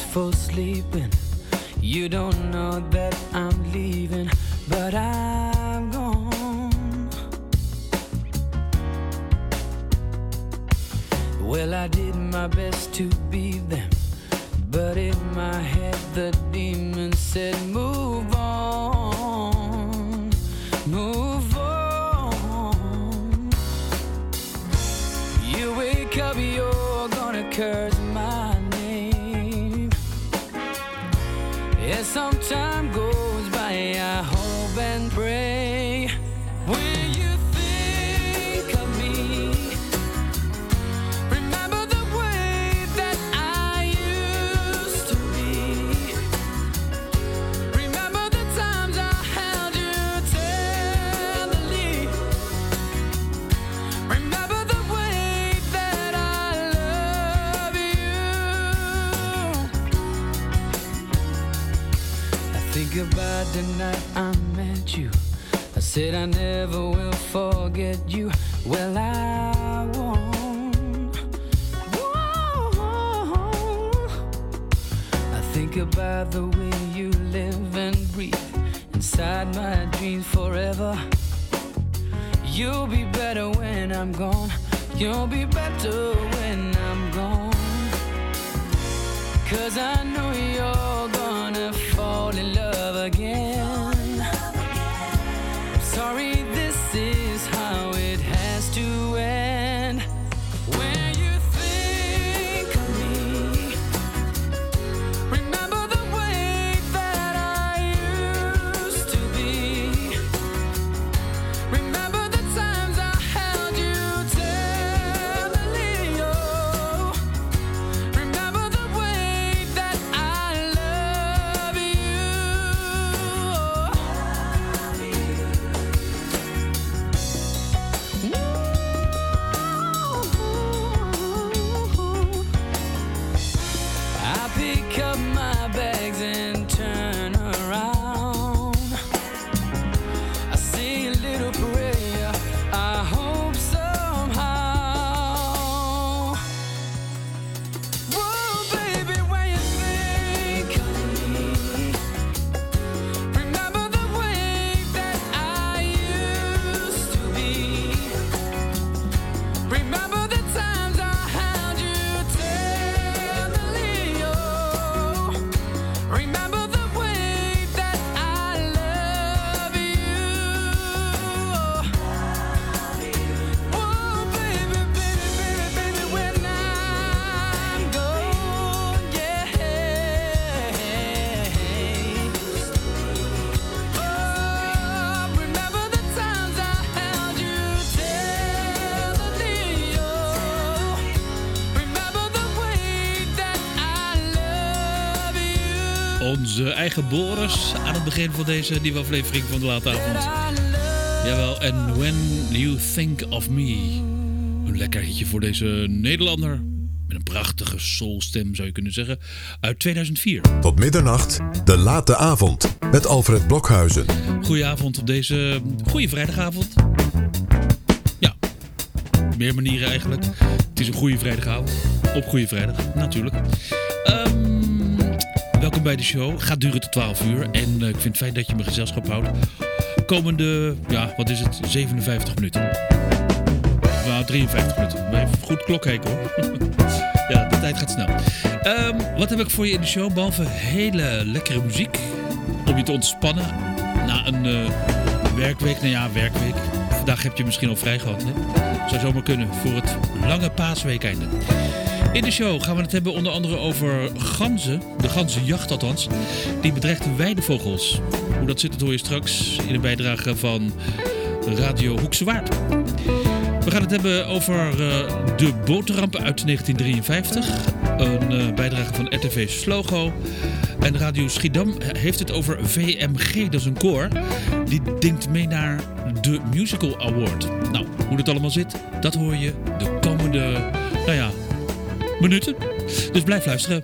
for sleeping. You don't know that I'm leaving, but I'm gone. Well, I did my best to be them, but in my head the demon said, move on, move on. You wake up, you're gonna curse my name. As some time goes by, I hope and pray. When you think of me, remember the way that I used to be. Remember the times I held you tenderly. Remember the way that I love you. I think about the night I met you. I said I never will forget you. Well, I won't. I think about the way you live and breathe inside my dreams forever. You'll be better when I'm gone. You'll be better when I'm gone. 'Cause I know you're gonna fall in love again. Sorry, this is how it has to end. When you think of me, remember the way that I used to be. Remember the times I held you tenderly. Oh, remember the way that I love you. I pick up my bags and turn around. I say a little prayer, I hope somehow. Whoa, baby, when you think of me, remember the way that I used to be. Remember the times I held you tenderly. Oh, remember the way that I love you. Oh, baby, baby, baby, baby, when I'm gone, yeah. Oh, remember the times I held you tenderly. Oh, remember the way that I love you. Onze eigen Boris aan het begin van deze nieuwe aflevering van de late avond. I love Jawel, en When You Think of Me. Een lekker hitje voor deze Nederlander. Met een prachtige soulstem zou je kunnen zeggen. Uit 2004. Tot middernacht, de late avond met Alfred Blokhuizen. Goedenavond op deze goede vrijdagavond. Ja, meer manieren eigenlijk. Het is een goede vrijdagavond. Op goede vrijdag, natuurlijk. Welkom bij de show. Gaat duren tot 12 uur. En ik vind het fijn dat je me gezelschap houdt. Komende, ja, wat is het? 57 minuten. Nou, 53 minuten. Maar even goed klokkijken hoor. Ja, de tijd gaat snel. Wat heb ik voor je in de show? Behalve hele lekkere muziek. Om je te ontspannen. Na een werkweek. Nou ja, werkweek. Vandaag heb je misschien al vrij gehad. Hè? Zou zomaar kunnen voor het lange paasweekeinde. In de show gaan we het hebben onder andere over ganzen. De ganzenjacht althans. Die bedreigt de weidevogels. Hoe dat zit, dat hoor je straks in een bijdrage van Radio Hoekse Waard. We gaan het hebben over de boterrampen uit 1953. Een bijdrage van RTV Slogo. En Radio Schiedam heeft het over VMG, dat is een koor. Die denkt mee naar de Musical Award. Nou, hoe dat allemaal zit, dat hoor je de komende, minuten. Dus blijf luisteren.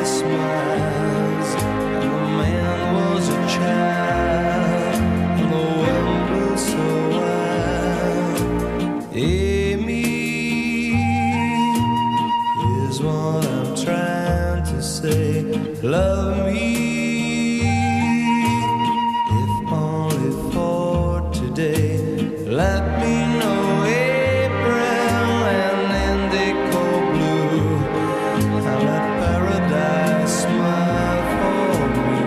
smiles, and the man was a child, and the world was so wild. Amy is what I'm trying to say. Love me, if only for today. Let me know April and indigo blue. How let paradise smile for me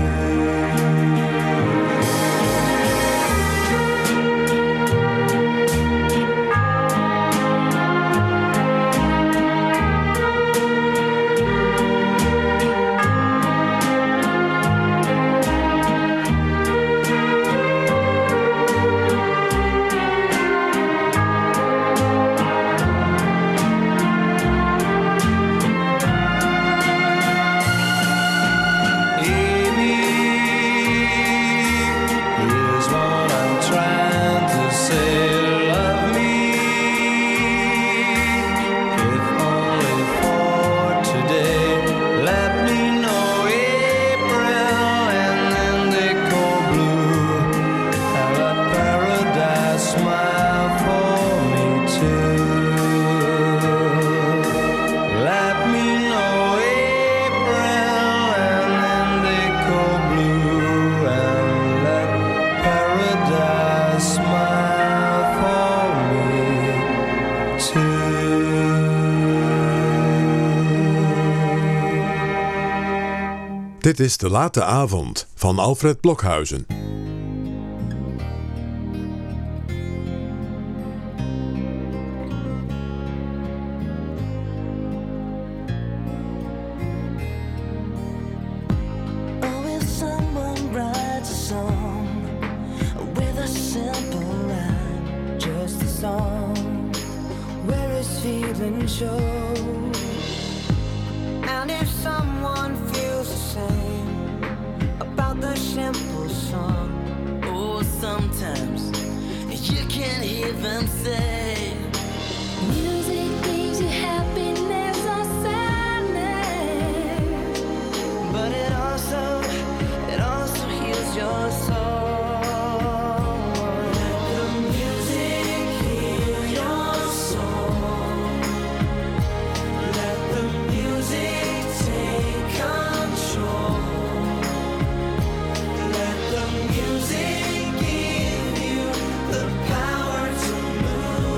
Dit is De Late Avond van Alfred Blokhuizen. music give you the power to move.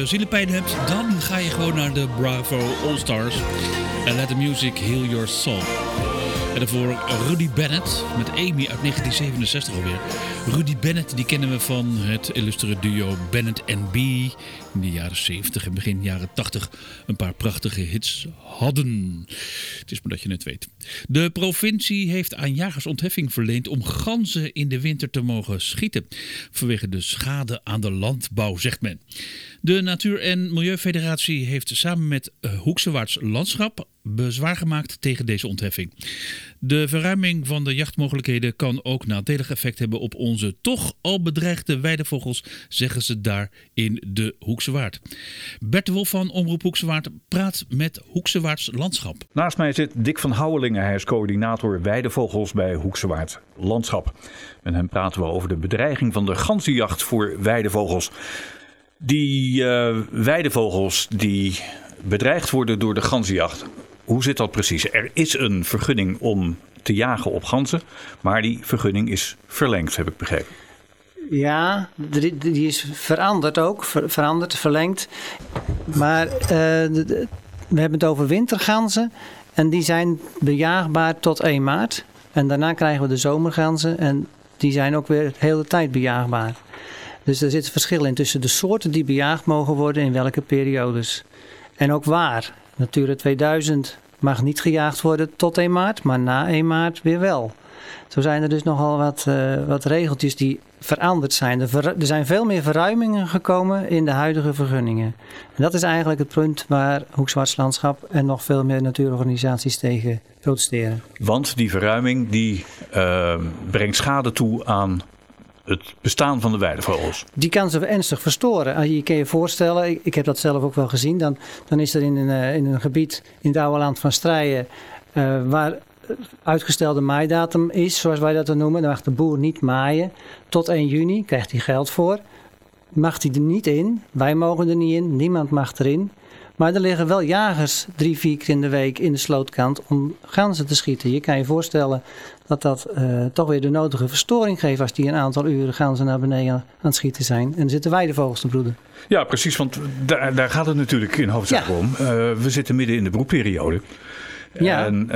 zielepijn hebt, dan ga je gewoon naar de Bravo All Stars. En let the music heal your soul. En daarvoor Rudy Bennett met Amy uit 1967 alweer. Rudy Bennett, die kennen we van het illustere duo Bennett & B. In de jaren 70 en begin jaren 80 een paar prachtige hits hadden. Het is maar dat je het weet. De provincie heeft aan jagers ontheffing verleend om ganzen in de winter te mogen schieten. Vanwege de schade aan de landbouw, zegt men. De Natuur- en Milieufederatie heeft samen met Hoeksewaards Landschap bezwaar gemaakt tegen deze ontheffing. De verruiming van de jachtmogelijkheden kan ook nadelig effect hebben op onze toch al bedreigde weidevogels, zeggen ze daar in de Hoekse Waard. Bert de Wolf van Omroep Hoekse Waard praat met Hoeksewaards Landschap. Naast mij zit Dick van Houwelingen. Hij is coördinator weidevogels bij Hoeksewaard Landschap. Met hem praten we over de bedreiging van de ganzenjacht voor weidevogels. Die weidevogels die bedreigd worden door de ganzenjacht. Hoe zit dat precies? Er is een vergunning om te jagen op ganzen, maar die vergunning is verlengd, heb ik begrepen. Ja, die is veranderd ook, verlengd. Maar we hebben het over winterganzen en die zijn bejaagbaar tot 1 maart. En daarna krijgen we de zomerganzen en die zijn ook weer de hele tijd bejaagbaar. Dus er zit een verschil in tussen de soorten die bejaagd mogen worden in welke periodes. En ook waar. Natura 2000 mag niet gejaagd worden tot 1 maart, maar na 1 maart weer wel. Zo zijn er dus nogal wat regeltjes die veranderd zijn. Er zijn veel meer verruimingen gekomen in de huidige vergunningen. En dat is eigenlijk het punt waar Hoeksewaards Landschap en nog veel meer natuurorganisaties tegen protesteren. Want die verruiming die brengt schade toe aan het bestaan van de weidevogels. Die kan ze ernstig verstoren. Je kan je voorstellen, ik heb dat zelf ook wel gezien. Dan is er in een gebied in het oude land van Strijen waar uitgestelde maaidatum is, zoals wij dat dan noemen. Dan mag de boer niet maaien. Tot 1 juni krijgt hij geld voor. Mag hij er niet in. Wij mogen er niet in. Niemand mag erin. Maar er liggen wel jagers 3-4 keer in de week in de slootkant om ganzen te schieten. Je kan je voorstellen dat toch weer de nodige verstoring geeft als die een aantal uren ganzen naar beneden aan het schieten zijn. En er zitten weidevogels te broeden. Ja, precies, want daar gaat het natuurlijk in hoofdzaak om. We zitten midden in de broedperiode. Ja. En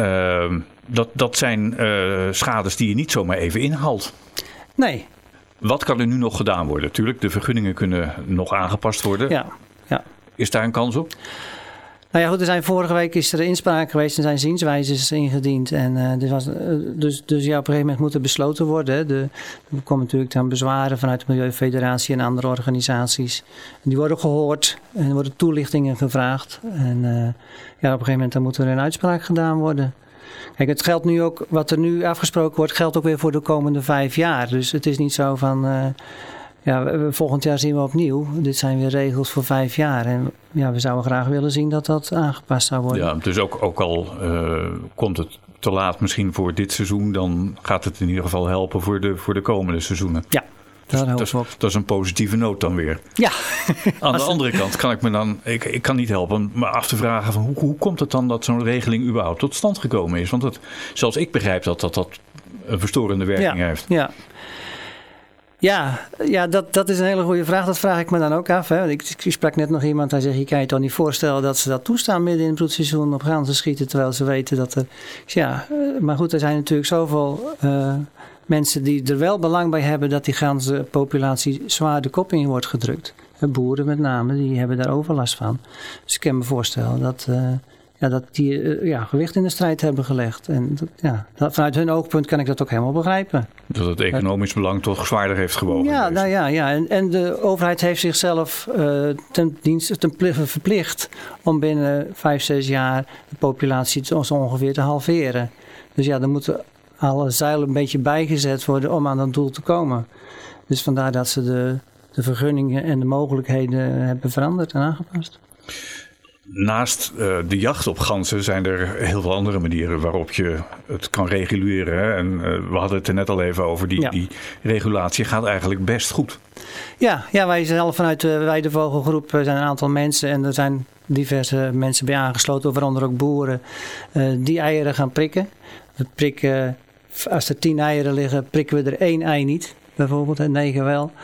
dat zijn schades die je niet zomaar even inhaalt. Nee. Wat kan er nu nog gedaan worden? Natuurlijk, de vergunningen kunnen nog aangepast worden. Ja. Is daar een kans op? Nou ja, goed, vorige week is er inspraak geweest en zijn zienswijzes ingediend. En dus op een gegeven moment moet er besloten worden. Hè. Er komen natuurlijk dan bezwaren vanuit de Milieufederatie en andere organisaties. Die worden gehoord en er worden toelichtingen gevraagd. En op een gegeven moment dan moet er een uitspraak gedaan worden. Kijk, het geldt nu ook, wat er nu afgesproken wordt, geldt ook weer voor de komende 5 jaar. Dus het is niet zo van volgend jaar zien we opnieuw. Dit zijn weer regels voor 5 jaar. En we zouden graag willen zien dat dat aangepast zou worden. Ja, dus ook al komt het te laat misschien voor dit seizoen, dan gaat het in ieder geval helpen voor de komende seizoenen. Ja. Dus dat is een positieve noot dan weer. Ja. Aan de andere kant kan ik me dan, ik kan niet helpen me af te vragen van hoe komt het dan dat zo'n regeling überhaupt tot stand gekomen is? Want zelfs ik begrijp dat een verstorende werking heeft. Ja. Ja, dat is een hele goede vraag. Dat vraag ik me dan ook af. Hè. Ik sprak net nog iemand, hij zegt, je kan je toch niet voorstellen dat ze dat toestaan midden in het broedseizoen op ganzen schieten, terwijl ze weten dat er... maar goed, er zijn natuurlijk zoveel mensen die er wel belang bij hebben dat die ganzenpopulatie zwaar de kop in wordt gedrukt. Boeren met name, die hebben daar overlast van. Dus ik kan me voorstellen dat die gewicht in de strijd hebben gelegd. En vanuit hun oogpunt kan ik dat ook helemaal begrijpen. Dat het economisch belang toch zwaarder heeft gewogen. Ja. En de overheid heeft zichzelf ten verplicht om binnen 5-6 jaar de populatie zo ongeveer te halveren. Dus er moeten alle zeilen een beetje bijgezet worden om aan dat doel te komen. Dus vandaar dat ze de vergunningen en de mogelijkheden hebben veranderd en aangepast. Naast de jacht op ganzen zijn er heel veel andere manieren waarop je het kan reguleren. Hè? En we hadden het er net al even over. Die regulatie gaat eigenlijk best goed. Ja, wij zelf vanuit de Weidevogelgroep zijn een aantal mensen. En er zijn diverse mensen bij aangesloten, waaronder ook boeren, die eieren gaan prikken. We prikken, als er 10 eieren liggen, prikken we er 1 ei niet. Bijvoorbeeld, en 9 wel.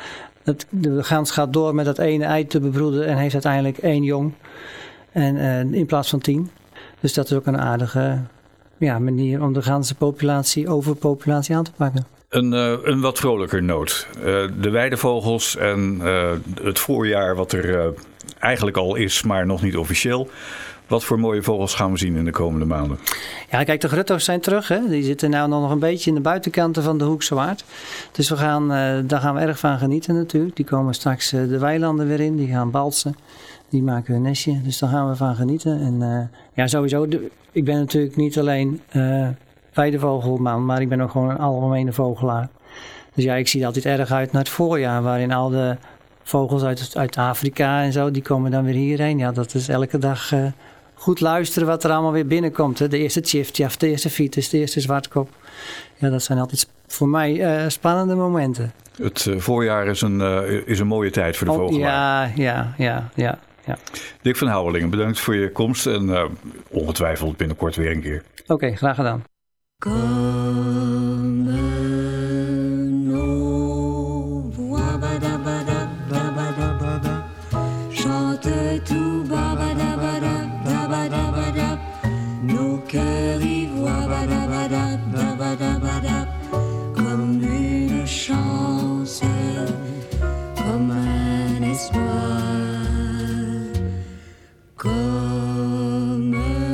De gans gaat door met dat ene ei te bebroeden en heeft uiteindelijk 1 jong. En in plaats van 10. Dus dat is ook een aardige manier om de ganzenpopulatie, overpopulatie aan te pakken. Een wat vrolijker noot. De weidevogels en het voorjaar wat er eigenlijk al is, maar nog niet officieel. Wat voor mooie vogels gaan we zien in de komende maanden? Ja, kijk, de grutto's zijn terug. Hè? Die zitten nou nog een beetje in de buitenkanten van de Hoekse Waard. Dus daar gaan we erg van genieten natuurlijk. Die komen straks de weilanden weer in. Die gaan balsen. Die maken hun nestje. Dus daar gaan we van genieten. En sowieso. Ik ben natuurlijk niet alleen weidevogelman, maar ik ben ook gewoon een algemene vogelaar. Dus ik zie er altijd erg uit naar het voorjaar, waarin al de vogels uit Afrika en zo, die komen dan weer hierheen. Ja, dat is elke dag goed luisteren wat er allemaal weer binnenkomt. Hè. De eerste tjiftjaf, de eerste fiets, de eerste zwartkop. Ja, dat zijn altijd voor mij spannende momenten. Het voorjaar is een mooie tijd voor de vogelaar. Ja. Dick van Houwelingen, bedankt voor je komst en ongetwijfeld binnenkort weer een keer. Oké, graag gedaan. Chante tout babadabadab, nos cœurs y voient badabadab, comme une chance, comme un espoir, comme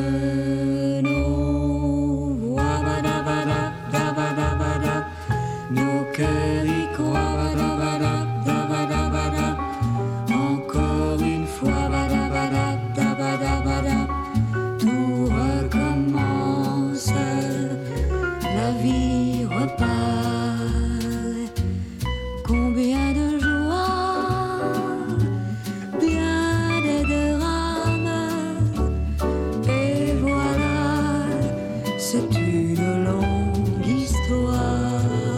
nos voix badabadab, nos cœurs y croient badabadab. Encore une fois, tout recommence, la vie repart. Combien de joie, bien de drames, et voilà, c'est une longue histoire.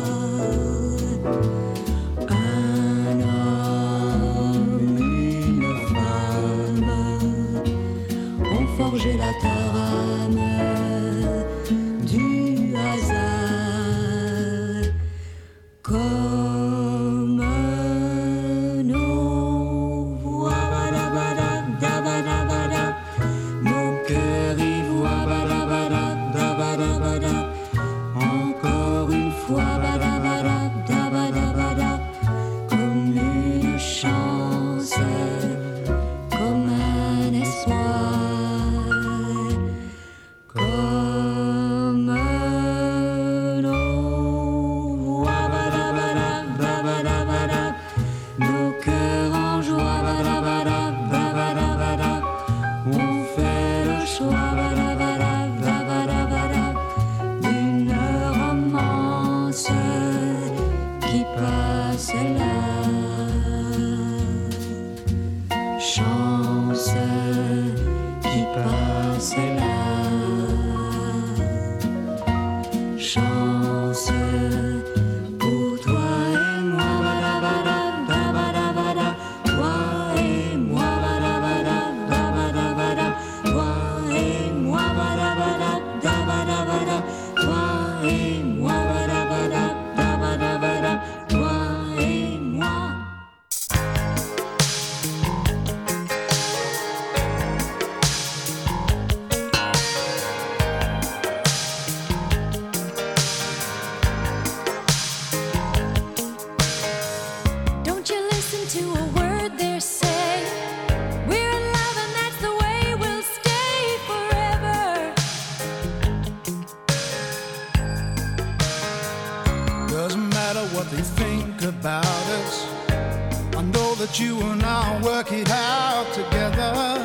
Un homme, une femme ont forgé la trame du hasard, comme nos voix badabadab, nos cœurs y voient badabadab, encore une fois badabadab, comme une chance, comme un espoir, comme nos voix badabadab, nos cœurs en joie badabadab, on fait le choix badabadab, d'une romance qui passe là. Chance qui passe là. Chance pour toi et moi, badabadab, toi et moi, badabadab, toi et moi, badabadab, toi et moi, badabadab, toi et moi. Don't you listen to a word they say? We're in love and that's the way we'll stay forever. Doesn't matter what they think about us. I know that you and I'll work it out together.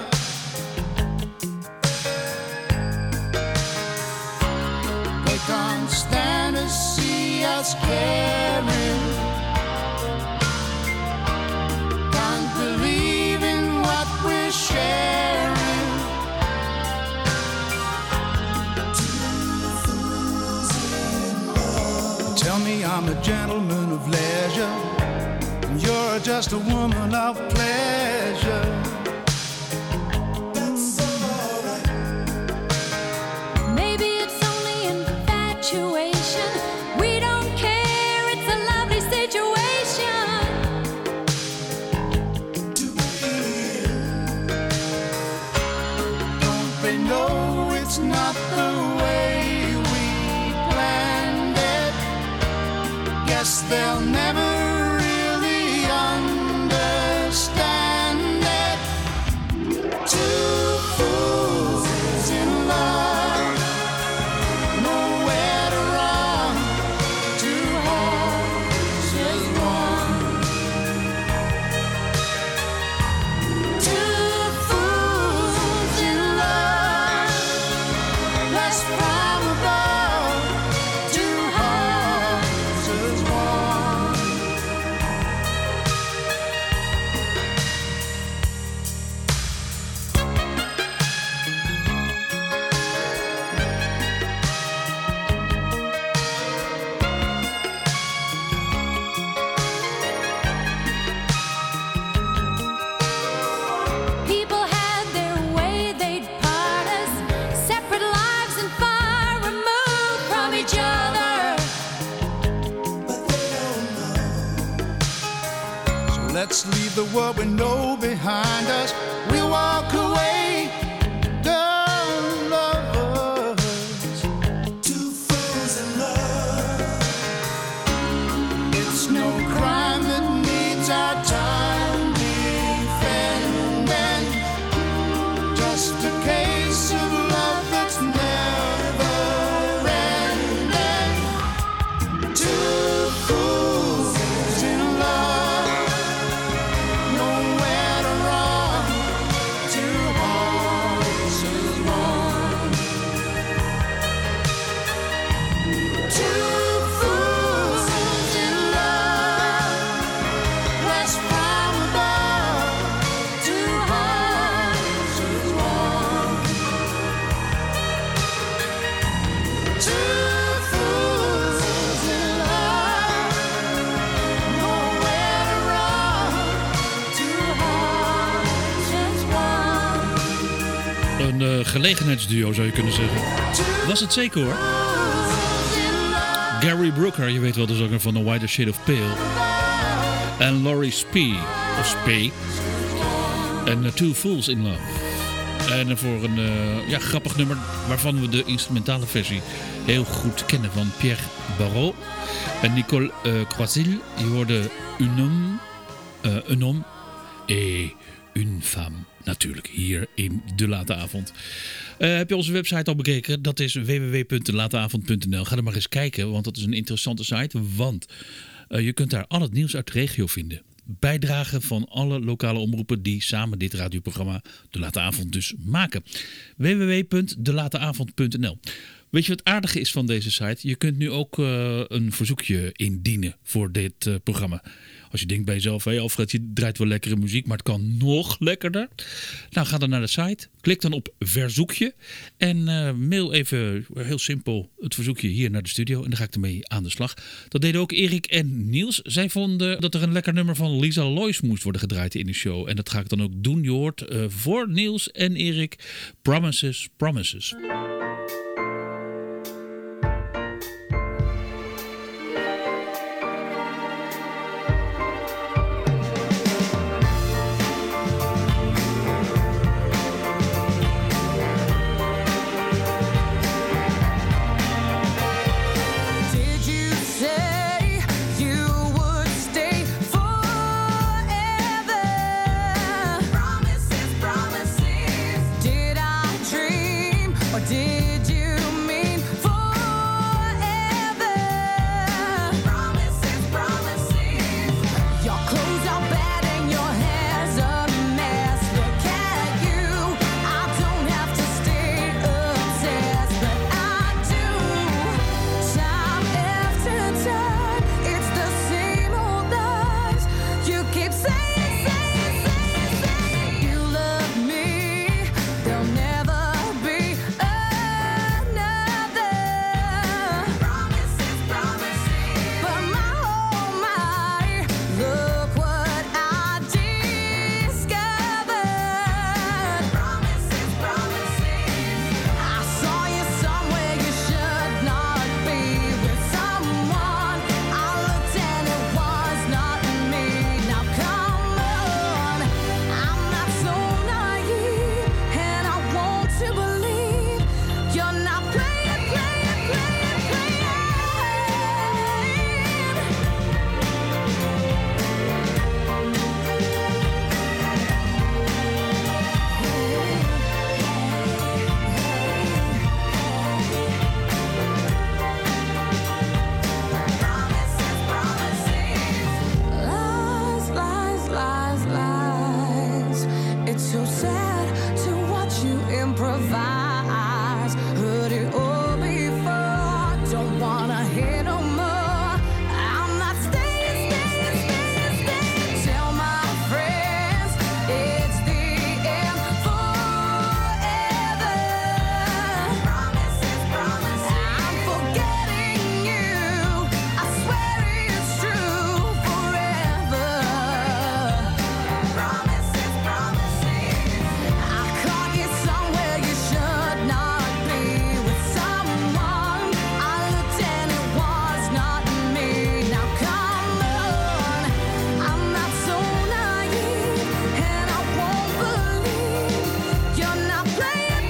They can't stand to see us caring. Can't believe in what we're sharing. Tell me I'm a gentleman of leisure, and you're just a woman of pleasure. Maybe it's only infatuation. We don't care, it's a lovely situation. they know it's not the way we planned it. Guess they'll never really understand it. Two fools in love, nowhere to run, two hearts as one. Two fools in love, blessed from above, two hearts as one. People had their way, they'd part us, separate lives and far removed from each other. So let's leave the world we know behind us. We'll walk away, the lovers. Two fools in love. It's no crime that needs our time defending. Just a case of love that's never ending. Two fools in love, nowhere to run, two hearts as one. Two fools in love, blessed from above, two hearts as one. Two fools in love, nowhere to run, two hearts as one. Een gelegenheidsduo zou je kunnen zeggen. Was het zeker hoor. Gary Brooker, je weet wel de zanger van The Whiter Shade of Pale. En Laurie Spee, of Spee. En Two Fools in Love. En voor een grappig nummer waarvan we de instrumentale versie heel goed kennen van Pierre Barrault en Nicole Croisil. Je hoorde un homme et une femme. Natuurlijk, hier in De Late Avond. Heb je onze website al bekeken? Dat is www.delateavond.nl. Ga er maar eens kijken, want dat is een interessante site. Want je kunt daar al het nieuws uit de regio vinden. Bijdragen van alle lokale omroepen die samen dit radioprogramma De Late Avond dus maken. www.delateavond.nl. Weet je wat aardige is van deze site? Je kunt nu ook een verzoekje indienen voor dit programma. Als je denkt bij jezelf, hey Alfred, je draait wel lekkere muziek, maar het kan nog lekkerder. Nou, ga dan naar de site, klik dan op verzoekje en mail even heel simpel het verzoekje hier naar de studio. En dan ga ik ermee aan de slag. Dat deden ook Erik en Niels. Zij vonden dat er een lekker nummer van Lisa Lois moest worden gedraaid in de show. En dat ga ik dan ook doen. Je hoort voor Niels en Erik Promises, Promises. Did of ours. Heard it all before. Don't wanna hear no more. I'm not staying. Tell my friends it's the end forever. Promises. I'm forgetting you. I swear it's true forever. Promises. I caught you somewhere you should not be, with someone I looked and it was not me. Now come on, I'm not so naive, and I won't believe you're not playing.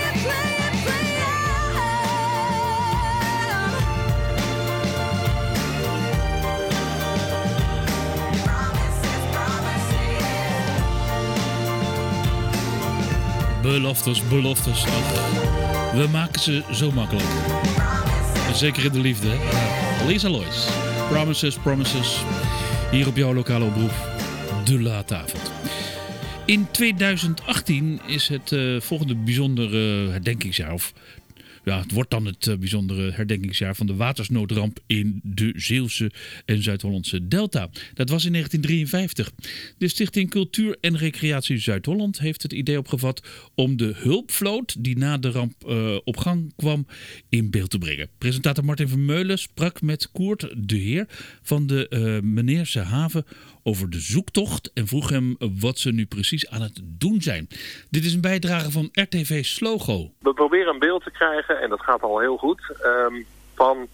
Beloftes. Ach, we maken ze zo makkelijk. En zeker in de liefde. Hè? Lisa Lois. Promises. Hier op jouw lokale omroep. De Late Avond. In 2018 is het volgende bijzondere herdenkingsjaar. Of ja, het wordt dan het bijzondere herdenkingsjaar van de watersnoodramp in de Zeeuwse en Zuid-Hollandse Delta. Dat was in 1953. De Stichting Cultuur en Recreatie Zuid-Holland heeft het idee opgevat om de hulpvloot die na de ramp op gang kwam in beeld te brengen. Presentator Martin Vermeulen sprak met Koert de Heer van de Meneerse Haven over de zoektocht en vroeg hem wat ze nu precies aan het doen zijn. Dit is een bijdrage van RTV Slogo. We proberen een beeld te krijgen, en dat gaat al heel goed, van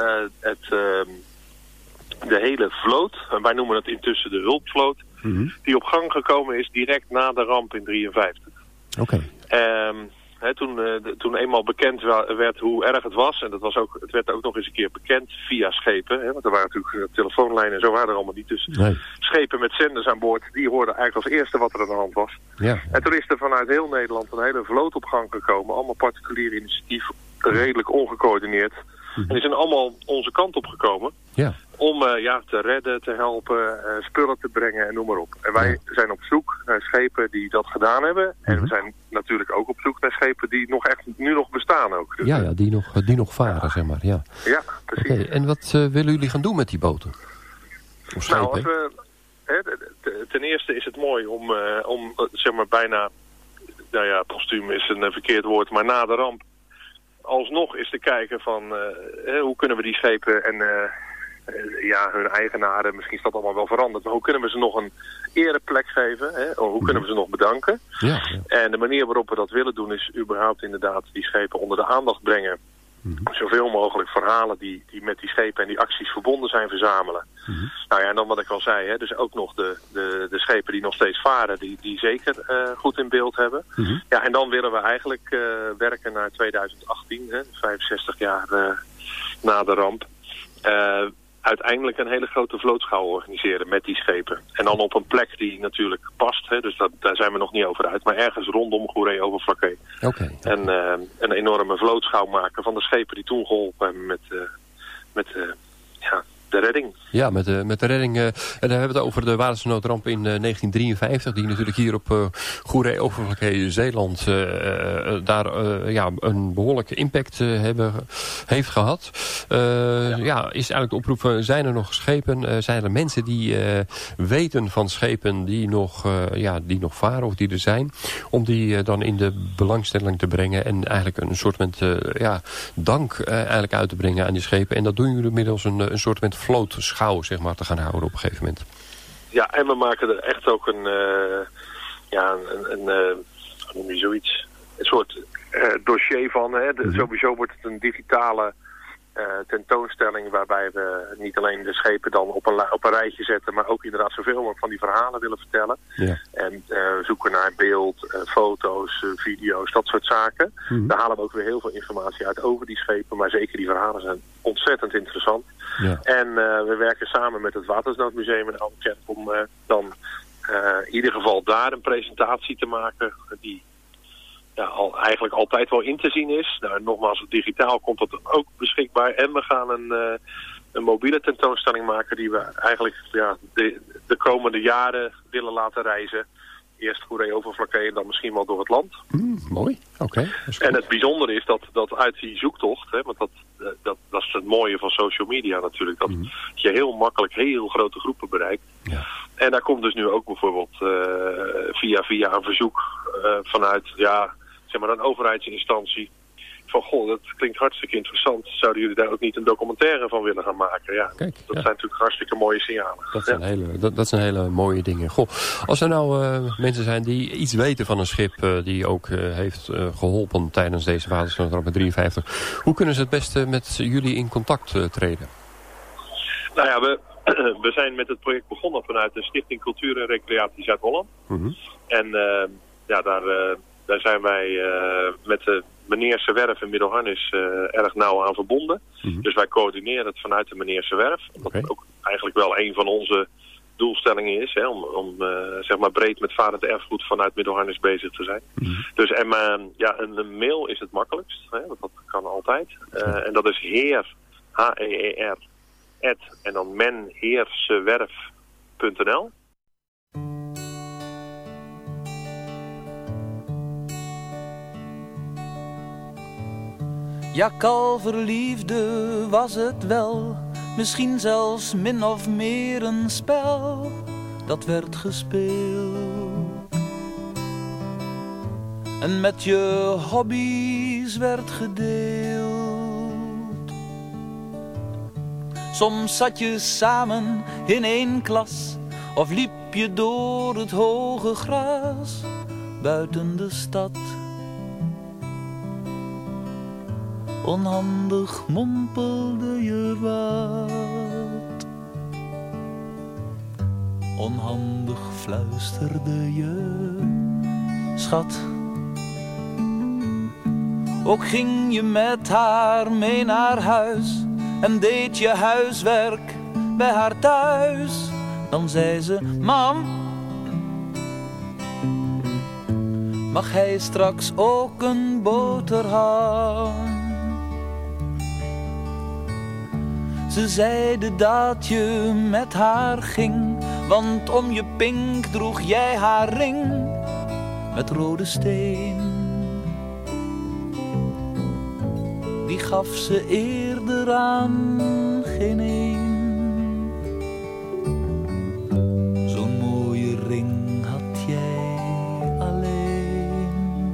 de hele vloot. En wij noemen het intussen de hulpvloot. Mm-hmm. Die op gang gekomen is direct na de ramp in 1953. Oké. Toen eenmaal bekend werd hoe erg het was, en het werd ook nog eens een keer bekend via schepen, hè, want er waren natuurlijk telefoonlijnen en zo waren er allemaal niet. Dus schepen met zenders aan boord, die hoorden eigenlijk als eerste wat er aan de hand was. Ja. En toen is er vanuit heel Nederland een hele vloot op gang gekomen, allemaal particulier initiatief, redelijk ongecoördineerd. En die zijn allemaal onze kant op gekomen. Ja. Om te redden, te helpen, spullen te brengen en noem maar op. En wij zijn op zoek naar schepen die dat gedaan hebben. En we zijn natuurlijk ook op zoek naar schepen die nu nog bestaan ook. Dus die nog varen, zeg maar. Ja, precies. Okay. En wat willen jullie gaan doen met die boten? Of schepen? Ten eerste is het mooi om zeg maar bijna, postuum is een verkeerd woord, maar na de ramp alsnog is te kijken van hoe kunnen we die schepen en hun eigenaren, misschien is dat allemaal wel veranderd, maar hoe kunnen we ze nog een ereplek geven? Hè? Hoe kunnen we ze nog bedanken? Ja. En de manier waarop we dat willen doen is überhaupt inderdaad die schepen onder de aandacht brengen. Zoveel mogelijk verhalen die met die schepen en die acties verbonden zijn verzamelen. En dan wat ik al zei, hè, dus ook nog de schepen die nog steeds varen, die zeker goed in beeld hebben. Ja, en dan willen we eigenlijk werken naar 2018, hè, 65 jaar na de ramp. Uiteindelijk een hele grote vlootschouw organiseren met die schepen. En dan op een plek die natuurlijk past. Hè, dus daar zijn we nog niet over uit. Maar ergens rondom Goeree-Overflakkee. Okay. En een enorme vlootschouw maken van de schepen die toen geholpen hebben met de redding. Ja, met de redding. En dan hebben we het over de watersnoodramp in 1953. Die natuurlijk hier op Goeree-Overflakkee, Zeeland, daar een behoorlijke impact heeft gehad. Is eigenlijk de oproep, zijn er nog schepen? Zijn er mensen die weten van schepen die nog varen of die er zijn? Om die dan in de belangstelling te brengen en eigenlijk een soort dank eigenlijk uit te brengen aan die schepen. En dat doen jullie middels een soort met vlootschouw, zeg maar, te gaan houden op een gegeven moment. Ja, en we maken er echt ook een soort dossier van. Hè. Sowieso wordt het een digitale tentoonstelling waarbij we niet alleen de schepen dan op een rijtje zetten, maar ook inderdaad zoveel mogelijk van die verhalen willen vertellen. Ja. En zoeken naar beeld, foto's, video's, dat soort zaken. Daar halen we ook weer heel veel informatie uit over die schepen, maar zeker die verhalen zijn ontzettend interessant. Ja. En we werken samen met het Watersnoodmuseum in Oude om dan in ieder geval daar een presentatie te maken die eigenlijk altijd wel in te zien is. Nou, nogmaals, digitaal komt dat ook beschikbaar. En we gaan een mobiele tentoonstelling maken die we eigenlijk de komende jaren willen laten reizen Eerst Goeree Overflakkee en dan misschien wel door het land. Mooi, oké. En het bijzondere is dat uit die zoektocht, hè, want dat is het mooie van social media natuurlijk, dat je heel makkelijk heel grote groepen bereikt. Ja. En daar komt dus nu ook bijvoorbeeld via een verzoek vanuit zeg maar een overheidsinstantie. Van dat klinkt hartstikke interessant. Zouden jullie daar ook niet een documentaire van willen gaan maken? Ja, Kijk, dat zijn natuurlijk hartstikke mooie signalen. Dat zijn hele mooie dingen. Goh, als er nou mensen zijn die iets weten van een schip die ook heeft geholpen tijdens deze watersnoodramp met 53. Hoe kunnen ze het beste met jullie in contact treden? Nou ja, we zijn met het project begonnen vanuit de Stichting Cultuur en Recreatie Zuid-Holland. En daar zijn wij met de Meneerse Werf in Middelharnis erg nauw aan verbonden. Dus wij coördineren het vanuit de Meneerse Werf. Wat ook eigenlijk wel een van onze doelstellingen is. Hè, om zeg maar breed met varend erfgoed vanuit Middelharnis bezig te zijn. Dus een mail is het makkelijkst. Hè, want dat kan altijd. En dat is heer, H-E-E-R, en dan menheersewerf.nl. Ja, kalverliefde was het wel, misschien zelfs min of meer een spel dat werd gespeeld. En met je hobby's werd gedeeld. Soms zat je samen in één klas, of liep je door het hoge gras buiten de stad. Onhandig mompelde je wat, onhandig fluisterde je, schat. Ook ging je met haar mee naar huis en deed je huiswerk bij haar thuis. Dan zei ze, mam, mag hij straks ook een boterham? Ze zeiden dat je met haar ging, want om je pink droeg jij haar ring met rode steen. Die gaf ze eerder aan geen een. Zo'n mooie ring had jij alleen.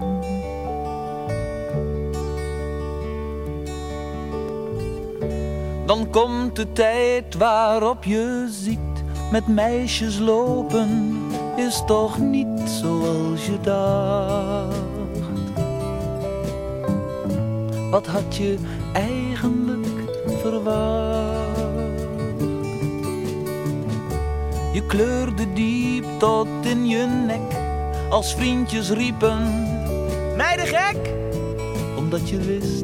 Dan komt de tijd waarop je ziet, met meisjes lopen is toch niet zoals je dacht. Wat had je eigenlijk verwacht? Je kleurde diep tot in je nek, als vriendjes riepen, meiden gek, omdat je wist,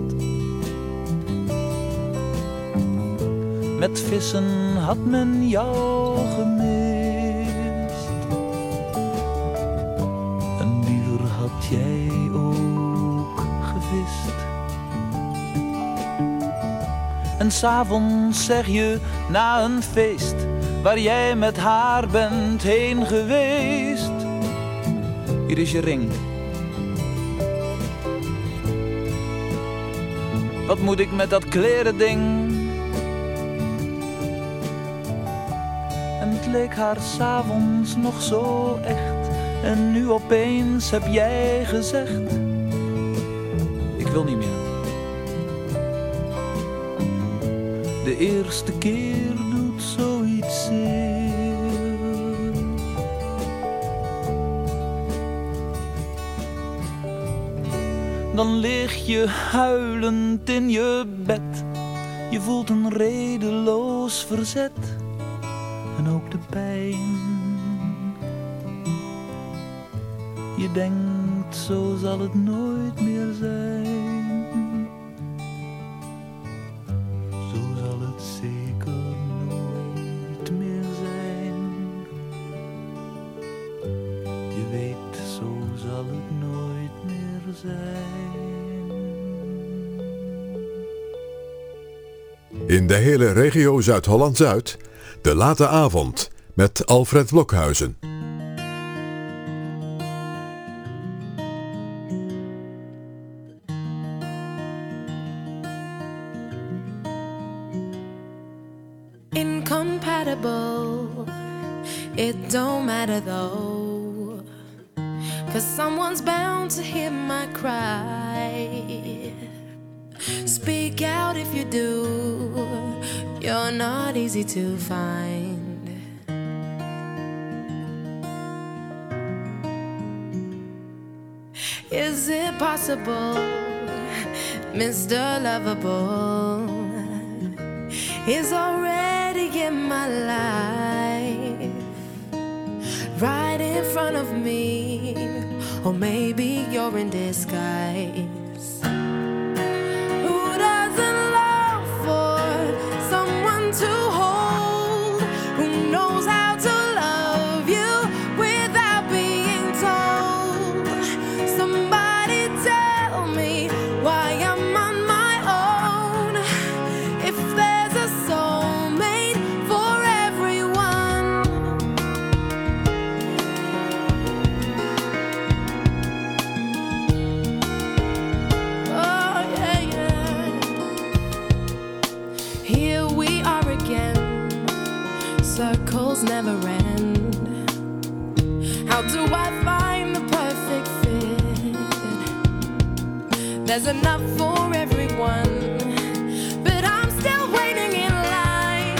met vissen had men jou gemist. En liever had jij ook gevist. En 's avonds zeg je na een feest, waar jij met haar bent heen geweest, hier is je ring. Wat moet ik met dat klerending? En het leek haar 's avonds nog zo echt, en nu opeens heb jij gezegd, ik wil niet meer. De eerste keer doet zoiets zeer. Dan lig je huilend in je bed. Je voelt een redeloos verzet. En ook de pijn. Je denkt, zo zal het nooit meer zijn. In de hele regio Zuid-Holland-Zuid, de late avond met Alfred Blokhuizen. incompatible. It don't matter though, 'cause someone's bound to hear my cry. Speak out if you do, you're not easy to find. Is it possible, Mr. Lovable is already in my life, right in front of me, or maybe you're in disguise. Who doesn't long for someone to hold, who knows how to love you without being told? Somebody tell me why I'm on my own, if there's a soulmate for everyone. Oh yeah, yeah. Here we are again, circles never end. How do I find the perfect fit? There's enough for everyone, but I'm still waiting in line.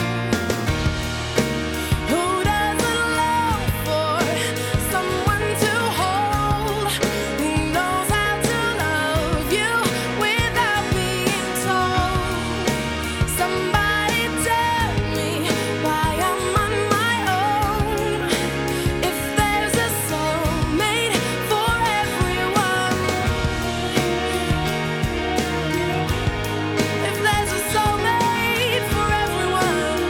Who doesn't long for someone to hold, who knows how to love you without being told? Somebody tell me why I'm on my own, if there's a soulmate for everyone. If there's a soulmate for everyone.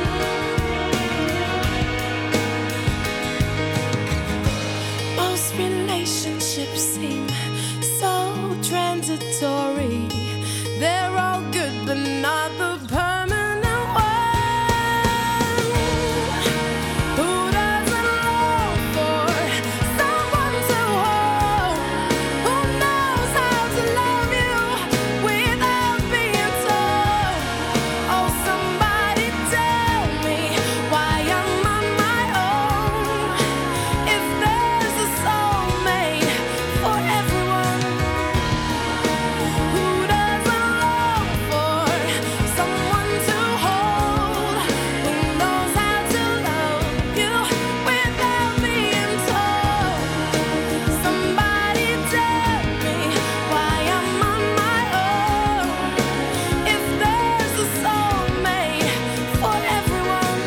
Most relationships seem so transitory. They're all good, but not the permanent one. Who doesn't long for someone to hold, who knows how to love you without being told? Oh, somebody tell me why I'm on my own, if there's a soulmate for everyone. Who doesn't long for someone to hold, who knows how to love you without being told? Somebody tell me why I'm on my own, if there's a soulmate for everyone.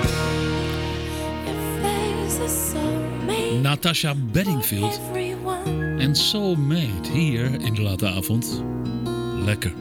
If there's a soulmate Natasha Bedingfield for everyone. en Soulmate hier in de late avond. Lekker.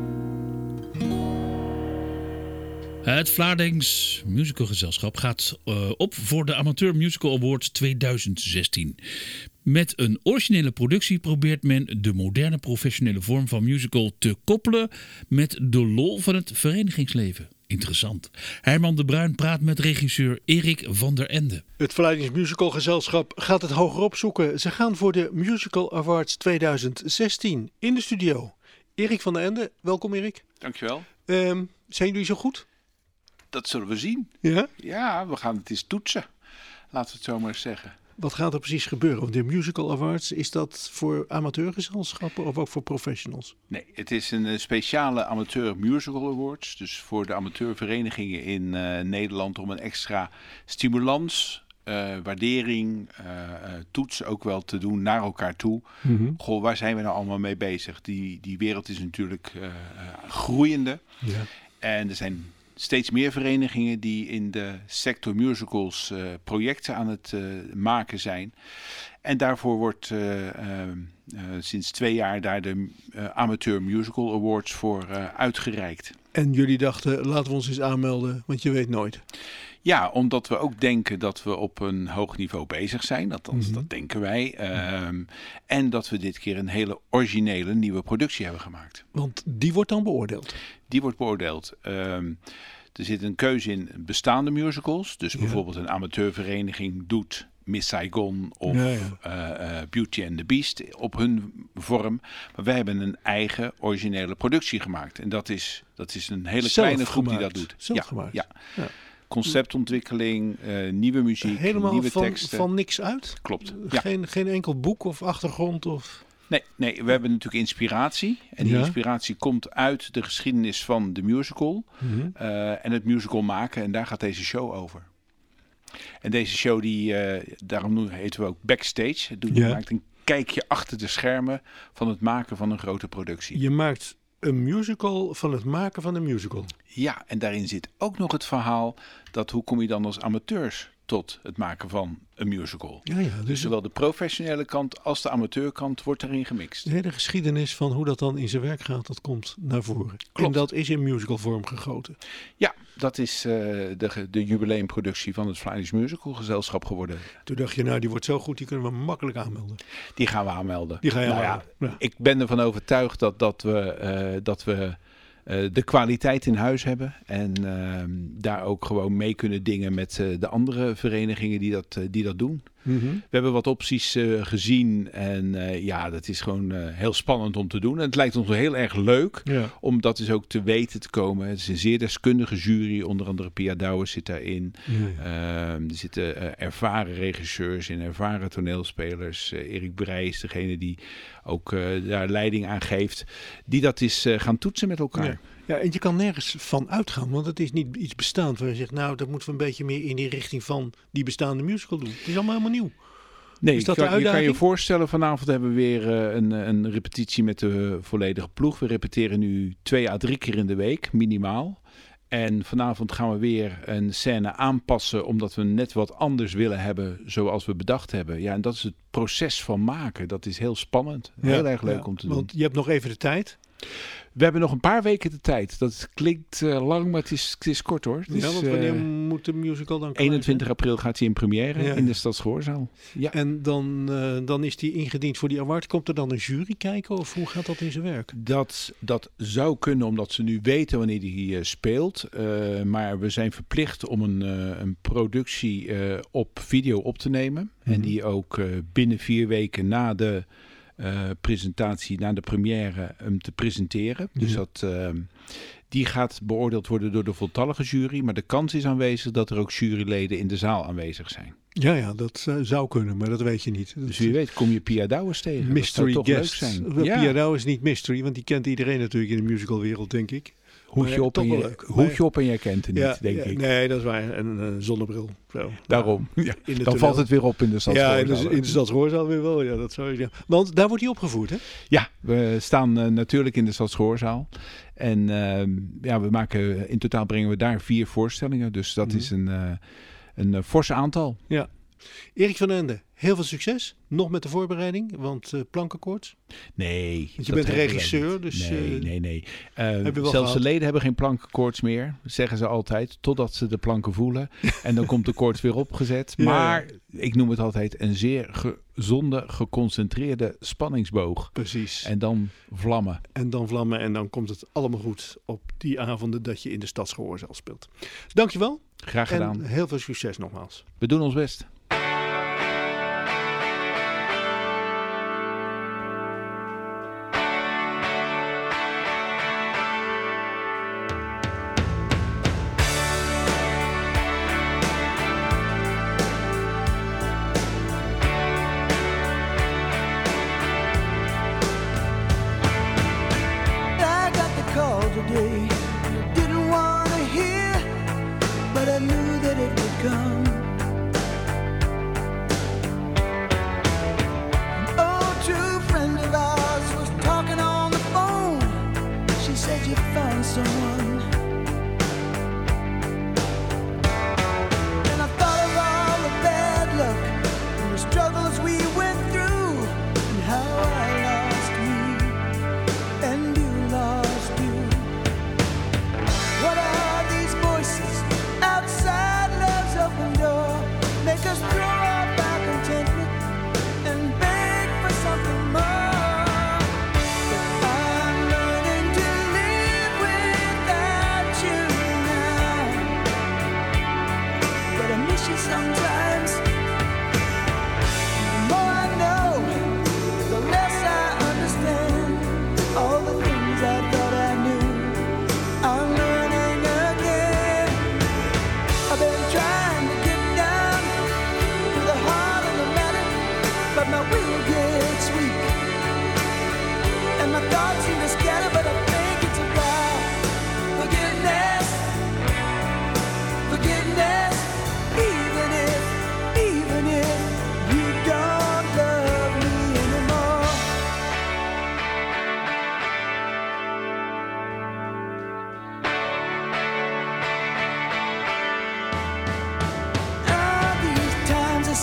Het Vlaardings Musicalgezelschap gaat op voor de Amateur Musical Awards 2016. Met een originele productie probeert men de moderne professionele vorm van musical te koppelen met de lol van het verenigingsleven. Interessant. Herman de Bruin praat met regisseur Erik van der Ende. Het Vlaardings Musical Gezelschap gaat het hoger opzoeken. Ze gaan voor de Musical Awards 2016 in de studio. Erik van der Ende, welkom Erik. Dankjewel. Zijn jullie zo goed? Dat zullen we zien. Ja? Ja, we gaan het eens toetsen. Laten we het zo maar eens zeggen. Wat gaat er precies gebeuren? Want de Musical Awards, is dat voor amateurgezelschappen of ook voor professionals? Nee, het is een speciale Amateur Musical Awards. Dus voor de amateurverenigingen in Nederland om een extra stimulans, waardering, toets ook wel te doen naar elkaar toe. Mhm. Goh, waar zijn we nou allemaal mee bezig? Die wereld is natuurlijk groeiende. Ja. En er zijn steeds meer verenigingen die in de sector musicals projecten aan het maken zijn. En daarvoor wordt sinds 2 jaar daar de Amateur Musical Awards voor uitgereikt. En jullie dachten, laten we ons eens aanmelden, want je weet nooit. Ja, omdat we ook denken dat we op een hoog niveau bezig zijn. Althans, dat denken wij. En dat we dit keer een hele originele nieuwe productie hebben gemaakt. Want die wordt dan beoordeeld? Die wordt beoordeeld. Er zit een keuze in bestaande musicals. Dus bijvoorbeeld een amateurvereniging doet Miss Saigon of Beauty and the Beast op hun vorm. Maar wij hebben een eigen originele productie gemaakt. En dat is een hele kleine groep die dat doet. Zelfgemaakt. Ja. Conceptontwikkeling, nieuwe muziek, helemaal nieuwe teksten. Van niks uit? Klopt. Geen enkel boek of achtergrond? Of... Nee, we hebben natuurlijk inspiratie. En die inspiratie komt uit de geschiedenis van de musical. Mhm. En het musical maken. En daar gaat deze show over. En deze show, daarom heten we ook Backstage. Je maakt een kijkje achter de schermen van het maken van een grote productie. Je maakt een musical van het maken van een musical. Ja, en daarin zit ook nog het verhaal dat hoe kom je dan als amateurs tot het maken van een musical. Dus zowel de professionele kant als de amateurkant wordt daarin gemixt. De hele geschiedenis van hoe dat dan in zijn werk gaat, dat komt naar voren. Klopt. En dat is in musicalvorm gegoten. Ja, dat is de jubileumproductie van het Flyers Musical Gezelschap geworden. Toen dacht je, die wordt zo goed, die kunnen we makkelijk aanmelden. Die gaan we aanmelden. Ja. Ik ben ervan overtuigd dat we de kwaliteit in huis hebben. En daar ook gewoon mee kunnen dingen met de andere verenigingen die dat doen. Mm-hmm. We hebben wat opties gezien. En dat is gewoon heel spannend om te doen. En het lijkt ons heel erg leuk om dat dus ook te weten te komen. Het is een zeer deskundige jury. Onder andere Pia Douwes zit daarin. Er zitten ervaren regisseurs in, ervaren toneelspelers. Erik Breij is degene die ook daar leiding aan geeft. Die dat is gaan toetsen met elkaar. Ja, en je kan nergens van uitgaan, want het is niet iets bestaand waar je zegt, dat moeten we een beetje meer in die richting van die bestaande musical doen. Het is allemaal helemaal nieuw. Nee, is dat je de kan je voorstellen, vanavond hebben we weer een repetitie met de volledige ploeg. We repeteren nu 2 à 3 keer in de week, minimaal. En vanavond gaan we weer een scène aanpassen, omdat we net wat anders willen hebben zoals we bedacht hebben. Ja, en dat is het proces van maken. Dat is heel spannend. Heel erg leuk om te doen. Want je hebt nog even de tijd. We hebben nog een paar weken de tijd. Dat klinkt lang, maar het is kort hoor. Want wanneer moet de musical dan 21 april gaat hij in première in de Stadsgehoorzaal. Ja. En dan is die ingediend voor die award. Komt er dan een jury kijken of hoe gaat dat in zijn werk? Dat zou kunnen omdat ze nu weten wanneer die speelt. Maar we zijn verplicht om een productie op video op te nemen. Mm-hmm. En die ook binnen 4 weken na de presentatie, na de première, hem te presenteren. Dus die gaat beoordeeld worden door de voltallige jury. Maar de kans is aanwezig dat er ook juryleden in de zaal aanwezig zijn. Ja, dat zou kunnen, maar dat weet je niet. Dus wie weet kom je Pia Douwes tegen. Mystery dat zou toch guest. leuk zijn. Pia Douwes is niet mystery, want die kent iedereen natuurlijk in de musicalwereld, denk ik. Hoedje op en jij kent het niet, denk ik. Nee, dat is waar. En een zonnebril. Zo. Daarom. Dan valt het weer op in de Stadsgehoorzaal. Ja, in de Stadsgehoorzaal weer wel. Ja, dat zou je zeggen. Want daar wordt hij opgevoerd, hè? Ja, we staan natuurlijk in de Stadsgehoorzaal. En we maken, in totaal brengen we daar 4 voorstellingen. Dus dat is een fors aantal. Ja. Erik van Ende, heel veel succes. Nog met de voorbereiding, want plankenkoorts? Nee. Want je bent regisseur, dus... Nee. Zelfs de leden hebben geen plankenkoorts meer, zeggen ze altijd, totdat ze de planken voelen. En dan komt de koorts weer opgezet. Maar ik noem het altijd een zeer gezonde, geconcentreerde spanningsboog. Precies. En dan vlammen. En dan komt het allemaal goed op die avonden dat je in de Stadsgehoorzaal speelt. Dankjewel. Graag gedaan. En heel veel succes nogmaals. We doen ons best. With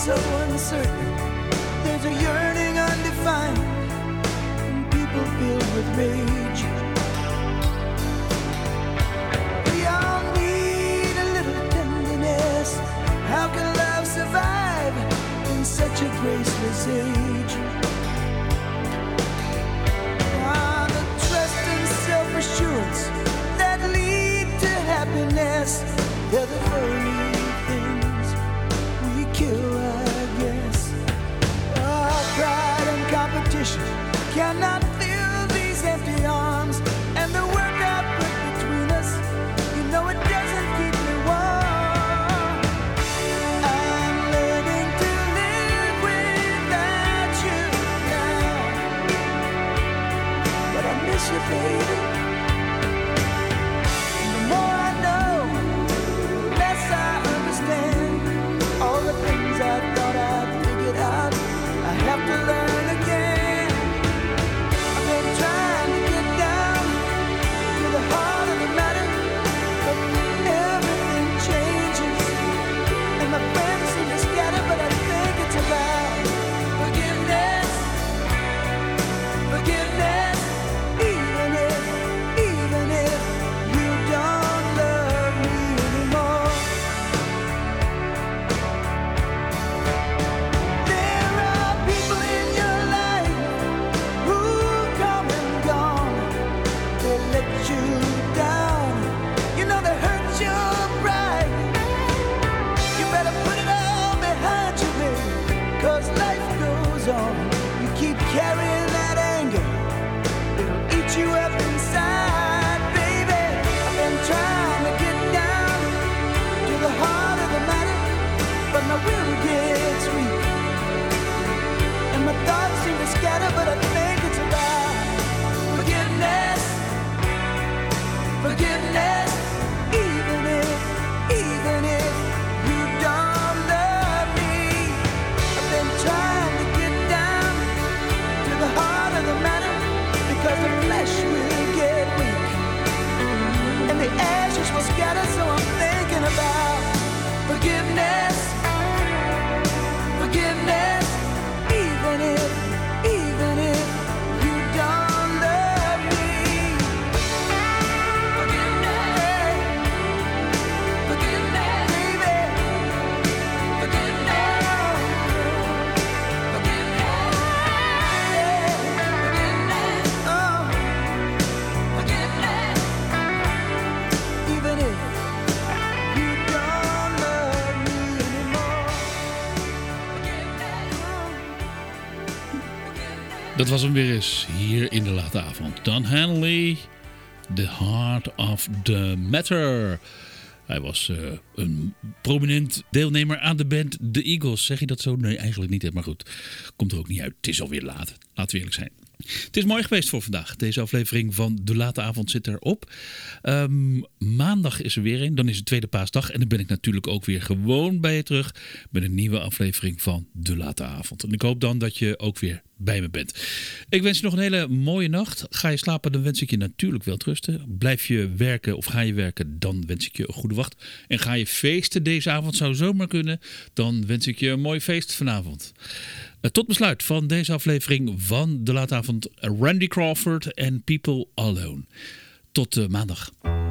so uncertain. There's a yearning undefined, and people filled with rage. We all need a little tenderness. How can love survive in such a graceless age? The trust and self-assurance that lead to happiness, they're the very things we kill, I guess. Pride and competition cannot fill these empty arms, and the work I put between us, you know it doesn't keep me warm. I'm learning to live without you now, but I miss you, baby. And the more I know, the less I understand all the things I thought I'd figured out. I have to learn again. I've been trying to get down to the heart of the matter, but everything changes, and my friends seem to scatter, but I think it's about forgiveness, forgiveness, even if you don't love me anymore. There are people in your life who come and gone. They let you down. You know they hurt your pride. You better put it all behind you, baby, 'cause life goes on. You keep carrying that anger, it'll eat you up inside, baby. I've been trying to get down to the heart of the matter, but my will gets weak, and my thoughts seem to scatter, but I think it's about forgiveness, forgiveness, even if you don't love me. I've been trying to get down to the heart of the matter, because the flesh will get weak, and the ashes will scatter, so I'm thinking about forgiveness, forgiveness, even if you don't love me. Forgiveness, forgiveness, baby, forgiveness, forgiveness, forgiveness, oh, forgiveness, even if you don't love me anymore. Dat was hem weer eens hier in de late avond. Don Henley, The Heart of the Matter. Hij was een prominent deelnemer aan de band The Eagles. Zeg je dat zo? Nee, eigenlijk niet. Maar goed, komt er ook niet uit. Het is alweer laat. Laten we eerlijk zijn. Het is mooi geweest voor vandaag. Deze aflevering van De Late Avond zit erop. Maandag is er weer een. Dan is het tweede paasdag. En dan ben ik natuurlijk ook weer gewoon bij je terug. Met een nieuwe aflevering van De Late Avond. En ik hoop dan dat je ook weer bij me bent. Ik wens je nog een hele mooie nacht. Ga je slapen, dan wens ik je natuurlijk wel rusten. Blijf je werken of ga je werken, dan wens ik je een goede wacht. En ga je feesten deze avond, zou zomaar kunnen, dan wens ik je een mooi feest vanavond. Tot besluit van deze aflevering van De Late Avond, Randy Crawford en People Alone. Tot maandag.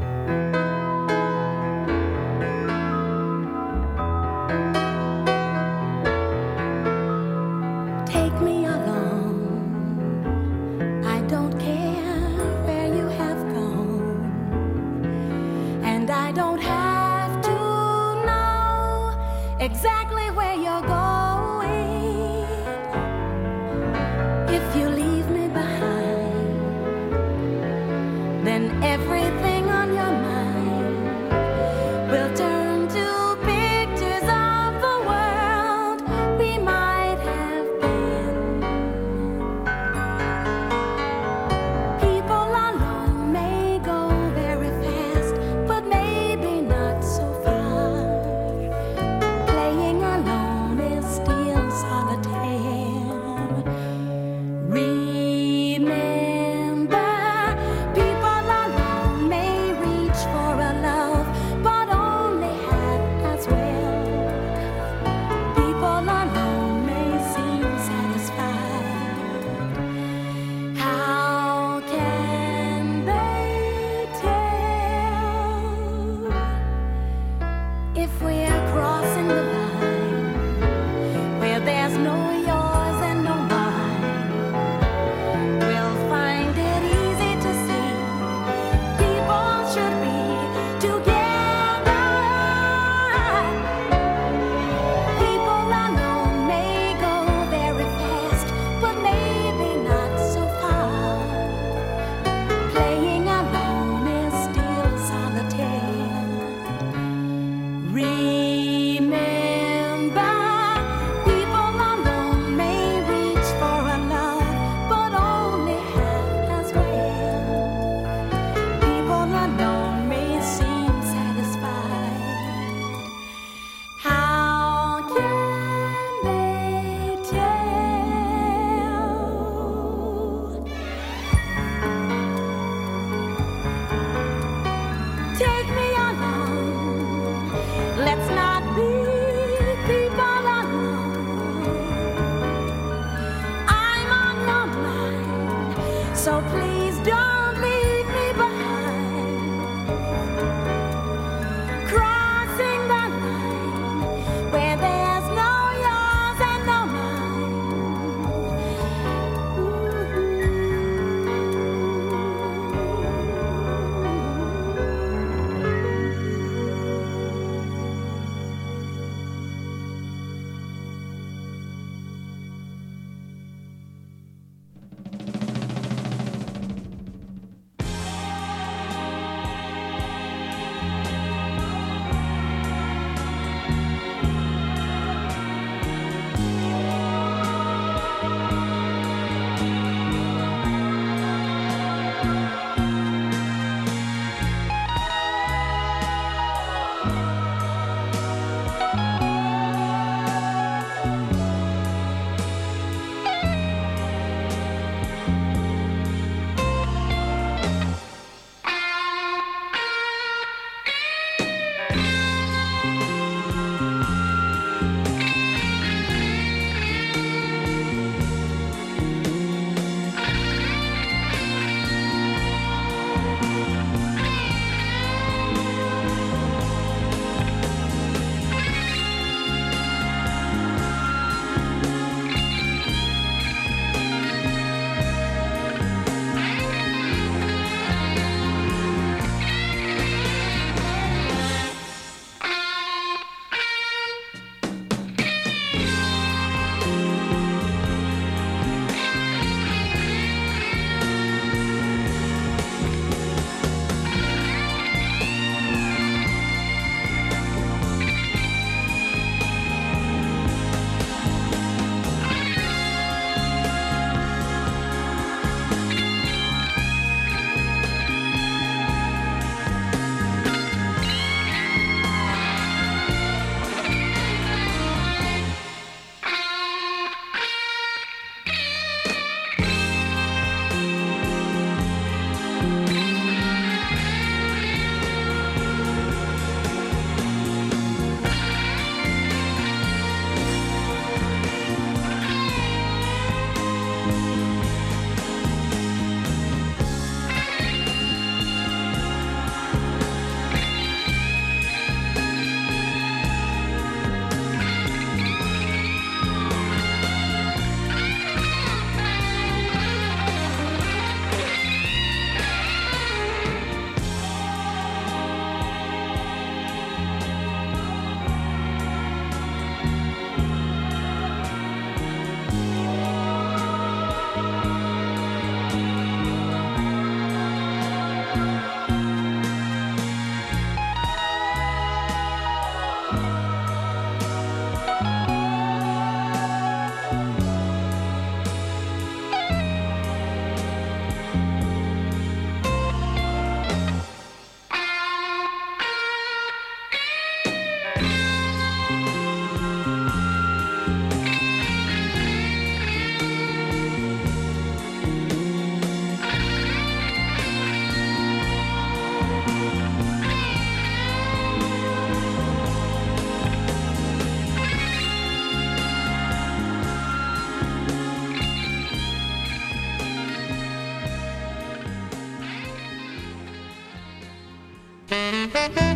Take me along. I don't care where you have gone, and I don't have to know exactly where you're going. If you leave me behind, then everything on your mind will turn to pictures of the world we might have been. People alone may go very fast, but maybe not so far. Playing alone is still solitaire. Remember, people alone So please don't leave me behind. Crossing the line where there's no yours and no no.